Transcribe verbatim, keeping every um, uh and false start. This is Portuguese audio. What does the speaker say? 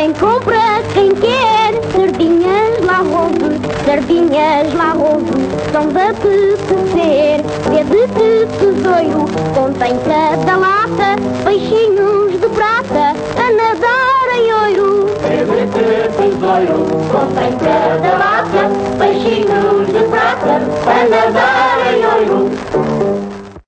Vem compra quem quer, sardinhas lá rouve, sardinhas lá rouve, são de apetecer. Rede de tesouro, contém cada lata, peixinhos de prata, a nadar em ouro. Rede de tesouro, contém cada lata, peixinhos de prata, a nadar